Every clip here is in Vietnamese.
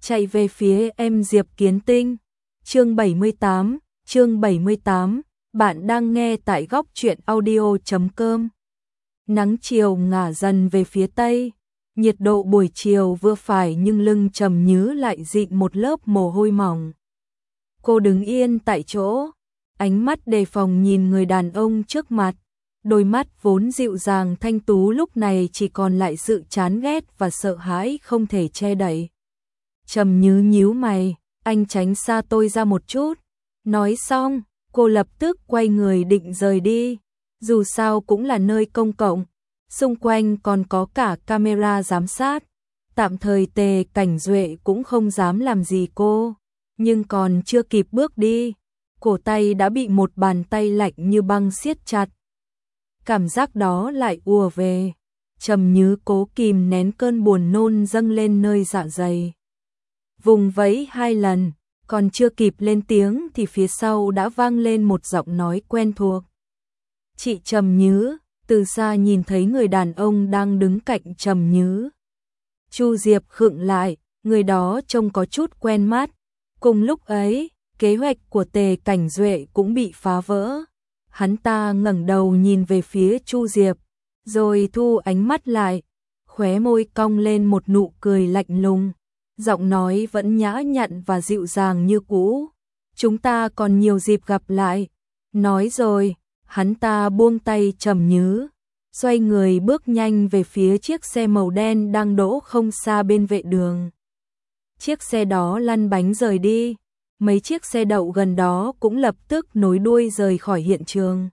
chạy về phía em Diệp Kiến Tinh. Chương 78, bạn đang nghe tại góc truyện audio.com. Nắng chiều ngả dần về phía tây, nhiệt độ buổi chiều vừa phải nhưng lưng Trầm Nhứ lại dịn một lớp mồ hôi mỏng. Cô đứng yên tại chỗ, ánh mắt đề phòng nhìn người đàn ông trước mặt, đôi mắt vốn dịu dàng thanh tú lúc này chỉ còn lại sự chán ghét và sợ hãi không thể che đậy. Trầm Nhứ nhíu mày, anh tránh xa tôi ra một chút. Nói xong, cô lập tức quay người định rời đi, dù sao cũng là nơi công cộng, xung quanh còn có cả camera giám sát. Tạm thời Tề Cảnh Duệ cũng không dám làm gì cô, nhưng còn chưa kịp bước đi, cổ tay đã bị một bàn tay lạnh như băng siết chặt. Cảm giác đó lại ùa về, Trầm Nhứ cố kìm nén cơn buồn nôn dâng lên nơi dạ dày. Vùng vẫy 2 lần, còn chưa kịp lên tiếng thì phía sau đã vang lên một giọng nói quen thuộc. Chị Trầm Nhứ, từ xa nhìn thấy người đàn ông đang đứng cạnh Trầm Nhứ. Chu Diệp khựng lại, người đó trông có chút quen mắt. Cùng lúc ấy, kế hoạch của Tề Cảnh Duệ cũng bị phá vỡ. Hắn ta ngẩng đầu nhìn về phía Chu Diệp, rồi thu ánh mắt lại, khóe môi cong lên một nụ cười lạnh lùng. Giọng nói vẫn nhã nhặn và dịu dàng như cũ. Chúng ta còn nhiều dịp gặp lại. Nói rồi, hắn ta buông tay Trầm Nhứ, xoay người bước nhanh về phía chiếc xe màu đen đang đỗ không xa bên vệ đường. Chiếc xe đó lăn bánh rời đi, mấy chiếc xe đậu gần đó cũng lập tức nối đuôi rời khỏi hiện trường.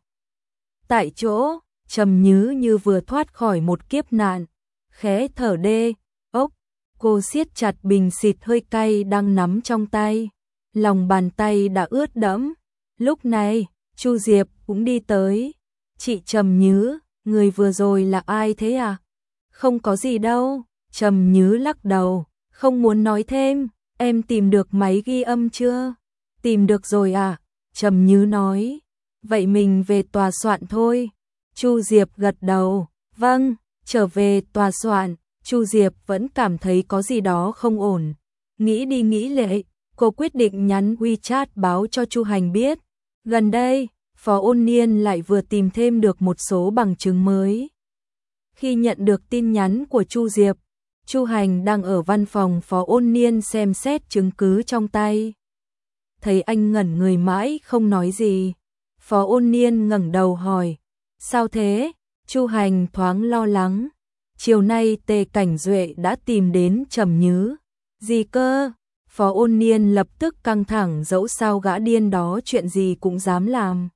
Tại chỗ, Trầm Nhứ như vừa thoát khỏi một kiếp nạn, khẽ thở đê, ốc. Cô siết chặt bình xịt hơi cay đang nắm trong tay, lòng bàn tay đã ướt đẫm. Lúc này, Chu Diệp cũng đi tới. Chị Trầm Nhứ, người vừa rồi là ai thế à? Không có gì đâu. Trầm Nhứ lắc đầu, không muốn nói thêm. Em tìm được máy ghi âm chưa? Tìm được rồi à? Trầm Nhứ nói. Vậy mình về tòa soạn thôi. Chu Diệp gật đầu, vâng, trở về tòa soạn. Chu Diệp vẫn cảm thấy có gì đó không ổn. Nghĩ đi nghĩ lại, cô quyết định nhắn WeChat báo cho Chu Hành biết. Gần đây, Phó Ôn Niên lại vừa tìm thêm được một số bằng chứng mới. Khi nhận được tin nhắn của Chu Diệp, Chu Hành đang ở văn phòng Phó Ôn Niên xem xét chứng cứ trong tay. Thấy anh ngẩn người mãi không nói gì, Phó Ôn Niên ngẩng đầu hỏi, sao thế? Chu Hành thoáng lo lắng. Chiều nay Tề Cảnh Duệ đã tìm đến Trầm Nhứ. Gì cơ? Phó Ôn Niên lập tức căng thẳng, dẫu sao gã điên đó chuyện gì cũng dám làm.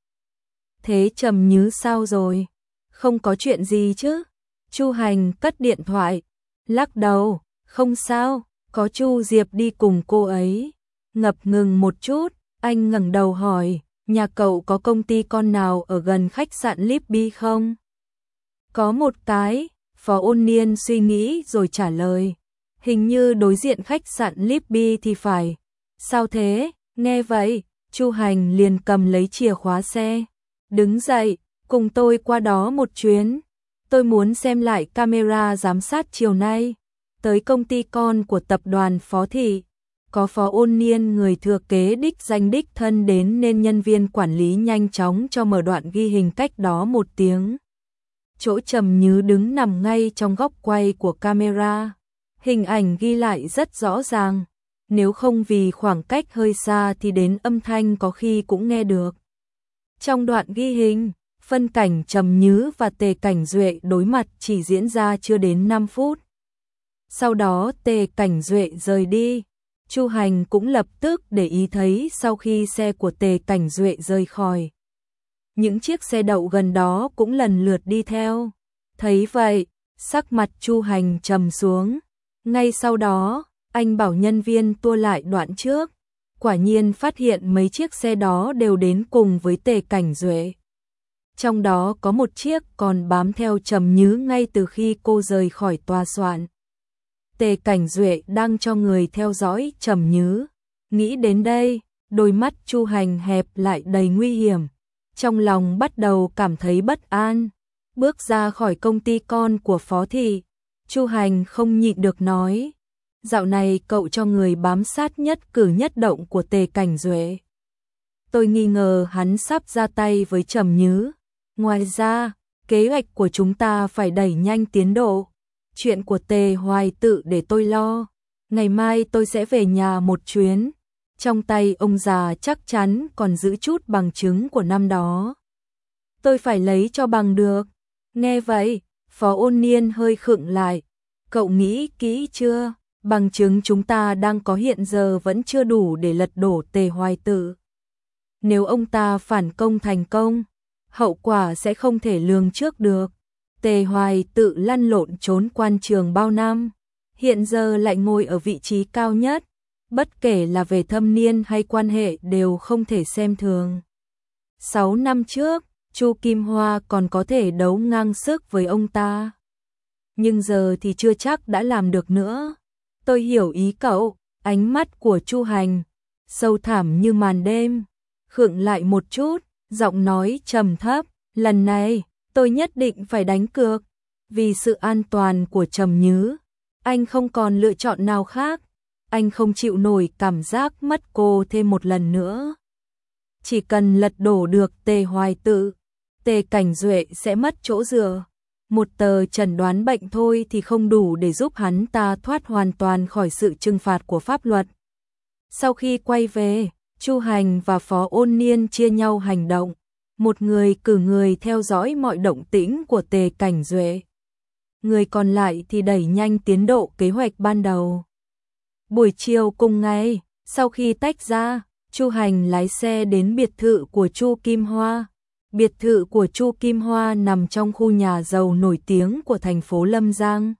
Thế Trầm Nhứ sao rồi? Không có chuyện gì chứ? Chu Hành cất điện thoại, lắc đầu, không sao, có Chu Diệp đi cùng cô ấy. Ngập ngừng một chút, anh ngẩng đầu hỏi, nhà cậu có công ty con nào ở gần khách sạn Libby không? Có một cái. Phó Ôn Niên suy nghĩ rồi trả lời, hình như đối diện khách sạn Libby thì phải. Sao thế? Nghe vậy, Chu Hành liền cầm lấy chìa khóa xe, đứng dậy, cùng tôi qua đó một chuyến. Tôi muốn xem lại camera giám sát chiều nay. Tới công ty con của tập đoàn Phó Thị, có Phó Ôn Niên người thừa kế đích danh đích thân đến nên nhân viên quản lý nhanh chóng cho mở đoạn ghi hình cách đó 1 tiếng. Chỗ Trầm Nhứ đứng nằm ngay trong góc quay của camera. Hình ảnh ghi lại rất rõ ràng. Nếu không vì khoảng cách hơi xa thì đến âm thanh có khi cũng nghe được. Trong đoạn ghi hình, phân cảnh Trầm Nhứ và Tề Cảnh Duệ đối mặt chỉ diễn ra chưa đến 5 phút. Sau đó Tề Cảnh Duệ rời đi. Chu Hành cũng lập tức để ý thấy sau khi xe của Tề Cảnh Duệ rời khỏi, những chiếc xe đậu gần đó cũng lần lượt đi theo. Thấy vậy, sắc mặt Chu Hành trầm xuống. Ngay sau đó, anh bảo nhân viên tua lại đoạn trước. Quả nhiên phát hiện mấy chiếc xe đó đều đến cùng với Tề Cảnh Duệ. Trong đó có một chiếc còn bám theo Trầm Nhứ ngay từ khi cô rời khỏi tòa soạn. Tề Cảnh Duệ đang cho người theo dõi Trầm Nhứ. Nghĩ đến đây, đôi mắt Chu Hành hẹp lại đầy nguy hiểm. Trong lòng bắt đầu cảm thấy bất an. Bước ra khỏi công ty con của Phó Thị, Chu Hành không nhịn được nói, dạo này cậu cho người bám sát nhất cử nhất động của Tề Cảnh Duệ. Tôi nghi ngờ hắn sắp ra tay với Trầm Nhứ. Ngoài ra, kế hoạch của chúng ta phải đẩy nhanh tiến độ. Chuyện của Tề Hoài Tự để tôi lo. Ngày mai tôi sẽ về nhà một chuyến. Trong tay ông già chắc chắn còn giữ chút bằng chứng của năm đó. Tôi phải lấy cho bằng được. Nghe vậy, Phó Ôn Niên hơi khựng lại. Cậu nghĩ kỹ chưa? Bằng chứng chúng ta đang có hiện giờ vẫn chưa đủ để lật đổ Tề Hoài Tự. Nếu ông ta phản công thành công, hậu quả sẽ không thể lường trước được. Tề Hoài Tự lăn lộn trốn quan trường bao năm, hiện giờ lại ngồi ở vị trí cao nhất, bất kể là về thâm niên hay quan hệ đều không thể xem thường. 6 năm trước, Chu Kim Hoa còn có thể đấu ngang sức với ông ta. Nhưng giờ thì chưa chắc đã làm được nữa. Tôi hiểu ý cậu, ánh mắt của Chu Hành, sâu thẳm như màn đêm. Khựng lại một chút, giọng nói trầm thấp, lần này, tôi nhất định phải đánh cược. Vì sự an toàn của Trầm Nhứ, anh không còn lựa chọn nào khác. Anh không chịu nổi cảm giác mất cô thêm một lần nữa. Chỉ cần lật đổ được Tề Hoài Tự, Tề Cảnh Duệ sẽ mất chỗ dựa. Một tờ chẩn đoán bệnh thôi thì không đủ để giúp hắn ta thoát hoàn toàn khỏi sự trừng phạt của pháp luật. Sau khi quay về, Chu Hành và Phó Ôn Niên chia nhau hành động. Một người cử người theo dõi mọi động tĩnh của Tề Cảnh Duệ. Người còn lại thì đẩy nhanh tiến độ kế hoạch ban đầu. Buổi chiều cùng ngày, sau khi tách ra, Chu Hành lái xe đến biệt thự của Chu Kim Hoa. Biệt thự của Chu Kim Hoa nằm trong khu nhà giàu nổi tiếng của thành phố Lâm Giang.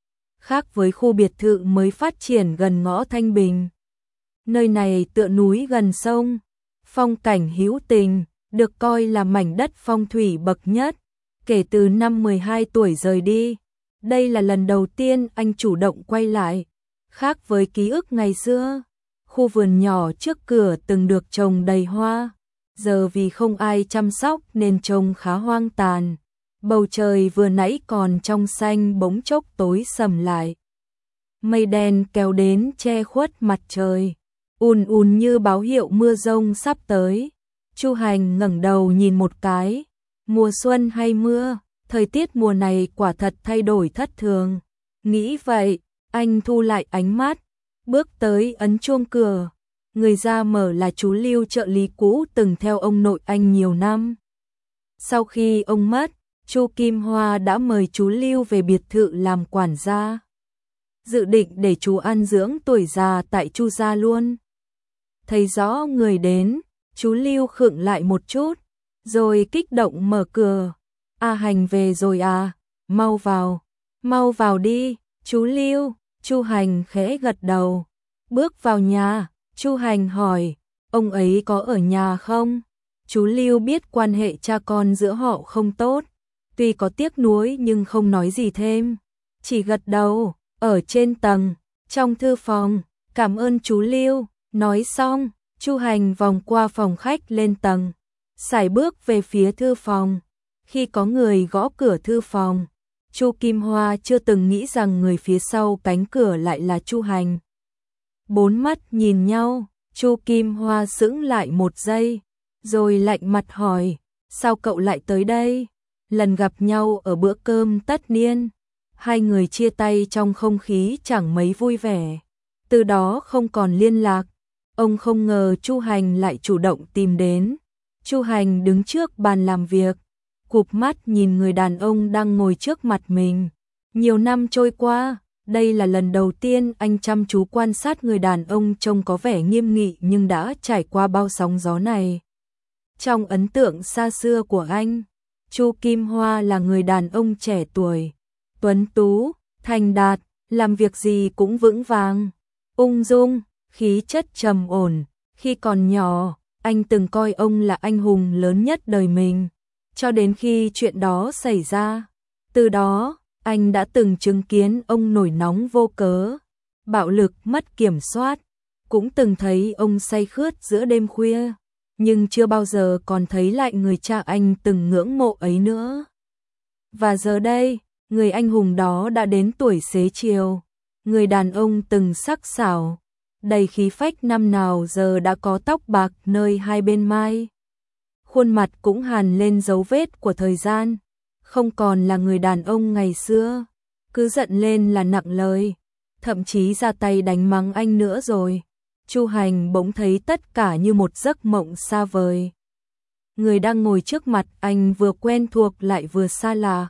Khác với khu biệt thự mới phát triển gần ngõ Thanh Bình. Nơi này tựa núi gần sông, phong cảnh hữu tình, được coi là mảnh đất phong thủy bậc nhất. Kể từ năm 12 tuổi rời đi, đây là lần đầu tiên anh chủ động quay lại. Khác với ký ức ngày xưa, khu vườn nhỏ trước cửa từng được trồng đầy hoa, giờ vì không ai chăm sóc nên trông khá hoang tàn. Bầu trời vừa nãy còn trong xanh bỗng chốc tối sầm lại. Mây đen kéo đến che khuất mặt trời, ùn như báo hiệu mưa giông sắp tới. Chu Hành ngẩng đầu nhìn một cái, mùa xuân hay mưa, thời tiết mùa này quả thật thay đổi thất thường. Nghĩ vậy, anh thu lại ánh mắt, bước tới ấn chuông cửa. Người ra mở là chú Lưu trợ lý cũ từng theo ông nội anh nhiều năm. Sau khi ông mất, Chu Kim Hoa đã mời chú Lưu về biệt thự làm quản gia. Dự định để chú ăn dưỡng tuổi già tại Chu gia luôn. Thấy rõ người đến, chú Lưu khựng lại một chút, rồi kích động mở cửa. A Hành về rồi à, mau vào đi, chú Lưu. Chu Hành khẽ gật đầu, bước vào nhà. Chu Hành hỏi, ông ấy có ở nhà không? Chú Lưu biết quan hệ cha con giữa họ không tốt, tuy có tiếc nuối nhưng không nói gì thêm, chỉ gật đầu. Ở trên tầng, trong thư phòng. Cảm ơn chú Lưu. Nói xong, Chu Hành vòng qua phòng khách lên tầng, sải bước về phía thư phòng. Khi có người gõ cửa thư phòng, Chu Kim Hoa chưa từng nghĩ rằng người phía sau cánh cửa lại là Chu Hành. Bốn mắt nhìn nhau, Chu Kim Hoa sững lại một giây, rồi lạnh mặt hỏi, sao cậu lại tới đây? Lần gặp nhau ở bữa cơm tất niên, hai người chia tay trong không khí chẳng mấy vui vẻ, từ đó không còn liên lạc. Ông không ngờ Chu Hành lại chủ động tìm đến. Chu Hành đứng trước bàn làm việc, cụp mắt nhìn người đàn ông đang ngồi trước mặt mình. Nhiều năm trôi qua, đây là lần đầu tiên anh chăm chú quan sát người đàn ông trông có vẻ nghiêm nghị nhưng đã trải qua bao sóng gió này. Trong ấn tượng xa xưa của anh, Chu Kim Hoa là người đàn ông trẻ tuổi, tuấn tú, thành đạt, làm việc gì cũng vững vàng, ung dung, khí chất trầm ổn. Khi còn nhỏ, anh từng coi ông là anh hùng lớn nhất đời mình, cho đến khi chuyện đó xảy ra. Từ đó, anh đã từng chứng kiến ông nổi nóng vô cớ, bạo lực mất kiểm soát, cũng từng thấy ông say khướt giữa đêm khuya, nhưng chưa bao giờ còn thấy lại người cha anh từng ngưỡng mộ ấy nữa. Và giờ đây, người anh hùng đó đã đến tuổi xế chiều, người đàn ông từng sắc sảo, đầy khí phách năm nào giờ đã có tóc bạc nơi hai bên mai. Khuôn mặt cũng hằn lên dấu vết của thời gian, không còn là người đàn ông ngày xưa, cứ giận lên là nặng lời, thậm chí ra tay đánh mắng anh nữa rồi. Chu Hành bỗng thấy tất cả như một giấc mộng xa vời. Người đang ngồi trước mặt anh vừa quen thuộc lại vừa xa lạ.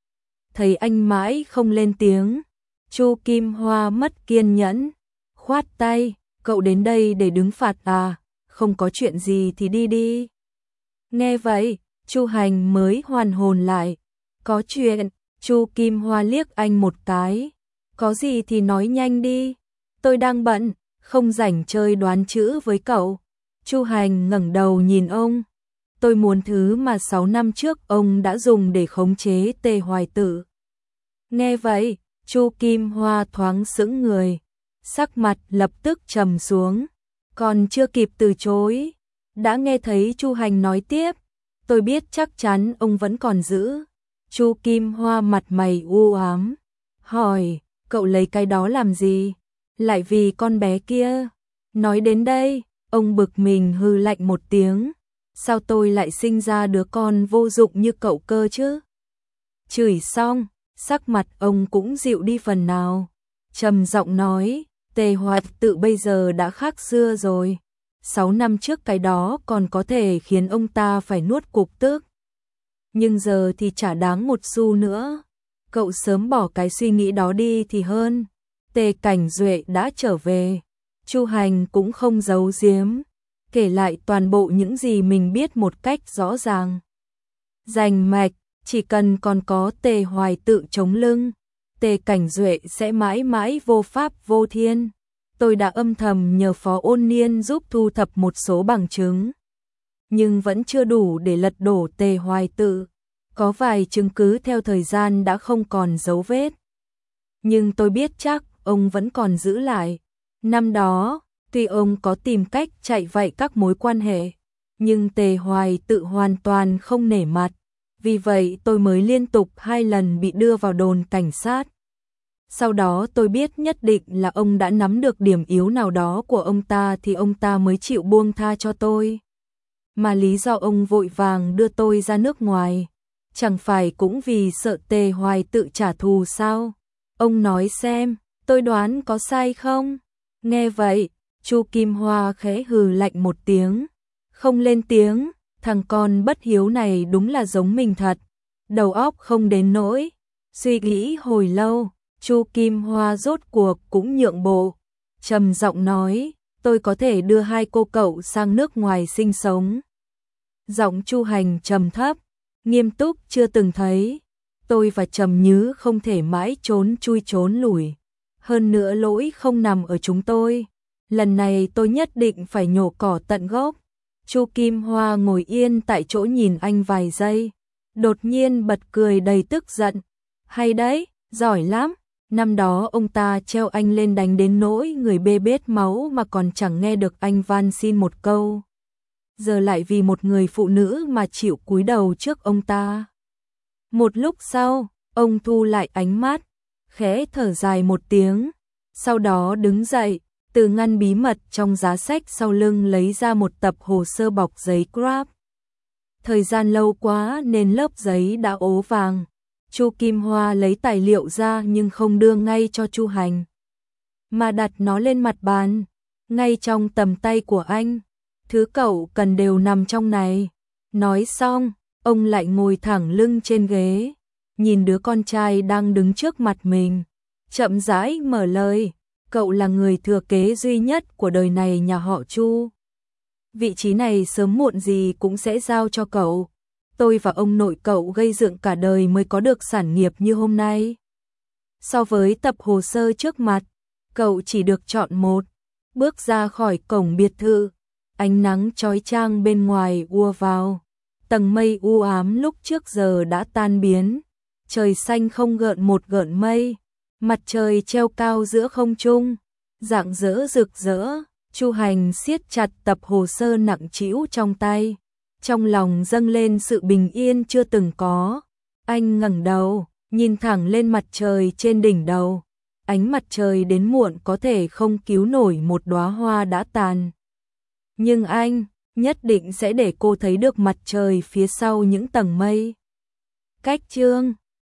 Thấy anh mãi không lên tiếng, Chu Kim Hoa mất kiên nhẫn, khoát tay, cậu đến đây để đứng phạt à, không có chuyện gì thì đi đi. Nghe vậy, Chu Hành mới hoàn hồn lại, có chuyện. Chu Kim Hoa liếc anh một cái, có gì thì nói nhanh đi, tôi đang bận, không rảnh chơi đoán chữ với cậu. Chu Hành ngẩng đầu nhìn ông, tôi muốn thứ mà 6 năm trước ông đã dùng để khống chế Tề Hoài Tự. Nghe vậy, Chu Kim Hoa thoáng sững người, sắc mặt lập tức trầm xuống, còn chưa kịp từ chối, đã nghe thấy Chu Hành nói tiếp, tôi biết chắc chắn ông vẫn còn giữ. Chu Kim Hoa mặt mày u ám, hỏi, cậu lấy cái đó làm gì? Lại vì con bé kia. Nói đến đây, ông bực mình hừ lạnh một tiếng, sao tôi lại sinh ra đứa con vô dụng như cậu cơ chứ? Chửi xong, sắc mặt ông cũng dịu đi phần nào, trầm giọng nói, Tề Hoài Tự bây giờ đã khác xưa rồi, 6 năm trước cái đó còn có thể khiến ông ta phải nuốt cục tức. Nhưng giờ thì chả đáng một xu nữa, cậu sớm bỏ cái suy nghĩ đó đi thì hơn. Tề Cảnh Duệ đã trở về, Chu Hành cũng không giấu giếm, kể lại toàn bộ những gì mình biết một cách rõ ràng. Rành mạch, chỉ cần còn có Tề Hoài Tự chống lưng, Tề Cảnh Duệ sẽ mãi mãi vô pháp vô thiên. Tôi đã âm thầm nhờ Phó Ôn Niên giúp thu thập một số bằng chứng, nhưng vẫn chưa đủ để lật đổ Tề Hoài Tự. Có vài chứng cứ theo thời gian đã không còn dấu vết, nhưng tôi biết chắc ông vẫn còn giữ lại. Năm đó, tuy ông có tìm cách chạy vạy các mối quan hệ, nhưng Tề Hoài Tự hoàn toàn không nể mặt, vì vậy tôi mới liên tục 2 lần bị đưa vào đồn cảnh sát. Sau đó tôi biết nhất định là ông đã nắm được điểm yếu nào đó của ông ta thì ông ta mới chịu buông tha cho tôi. Mà lý do ông vội vàng đưa tôi ra nước ngoài, chẳng phải cũng vì sợ Tề Hoài Tự trả thù sao? Ông nói xem, tôi đoán có sai không? Nghe vậy, Chu Kim Hoa khẽ hừ lạnh một tiếng, không lên tiếng, thằng con bất hiếu này đúng là giống mình thật, đầu óc không đến nỗi. Suy nghĩ hồi lâu, Chu Kim Hoa rốt cuộc cũng nhượng bộ, trầm giọng nói, tôi có thể đưa 2 cô cậu sang nước ngoài sinh sống. Giọng Chu Hành trầm thấp, nghiêm túc chưa từng thấy. Tôi và Trầm Nhứ không thể mãi trốn chui trốn lủi. Hơn nữa lỗi không nằm ở chúng tôi. Lần này tôi nhất định phải nhổ cỏ tận gốc. Chu Kim Hoa ngồi yên tại chỗ nhìn anh vài giây, đột nhiên bật cười đầy tức giận. Hay đấy, giỏi lắm. Năm đó ông ta treo anh lên đánh đến nỗi người bê bết máu mà còn chẳng nghe được anh van xin một câu. Giờ lại vì một người phụ nữ mà chịu cúi đầu trước ông ta. Một lúc sau, ông thu lại ánh mắt, khẽ thở dài một tiếng, sau đó đứng dậy, từ ngăn bí mật trong giá sách sau lưng lấy ra một tập hồ sơ bọc giấy Grab. Thời gian lâu quá nên lớp giấy đã ố vàng. Chu Kim Hoa lấy tài liệu ra nhưng không đưa ngay cho Chu Hành, mà đặt nó lên mặt bàn, ngay trong tầm tay của anh. Thứ cậu cần đều nằm trong này. Nói xong, ông lại ngồi thẳng lưng trên ghế, nhìn đứa con trai đang đứng trước mặt mình, chậm rãi mở lời, cậu là người thừa kế duy nhất của đời này nhà họ Chu. Vị trí này sớm muộn gì cũng sẽ giao cho cậu. Tôi và ông nội cậu gây dựng cả đời mới có được sản nghiệp như hôm nay. So với tập hồ sơ trước mặt, cậu chỉ được chọn một. Bước ra khỏi cổng biệt thự, ánh nắng chói chang bên ngoài ùa vào. Tầng mây u ám lúc trước giờ đã tan biến. Trời xanh không gợn một gợn mây. Mặt trời treo cao giữa không trung, rạng rỡ rực rỡ. Chu Hành siết chặt tập hồ sơ nặng trĩu trong tay. Trong lòng dâng lên sự bình yên chưa từng có. Anh ngẩng đầu, nhìn thẳng lên mặt trời trên đỉnh đầu. ánh mặt trời đến muộn có thể không cứu nổi một đóa hoa đã tàn. Nhưng anh nhất định sẽ để cô thấy được mặt trời phía sau những tầng mây. Cách chương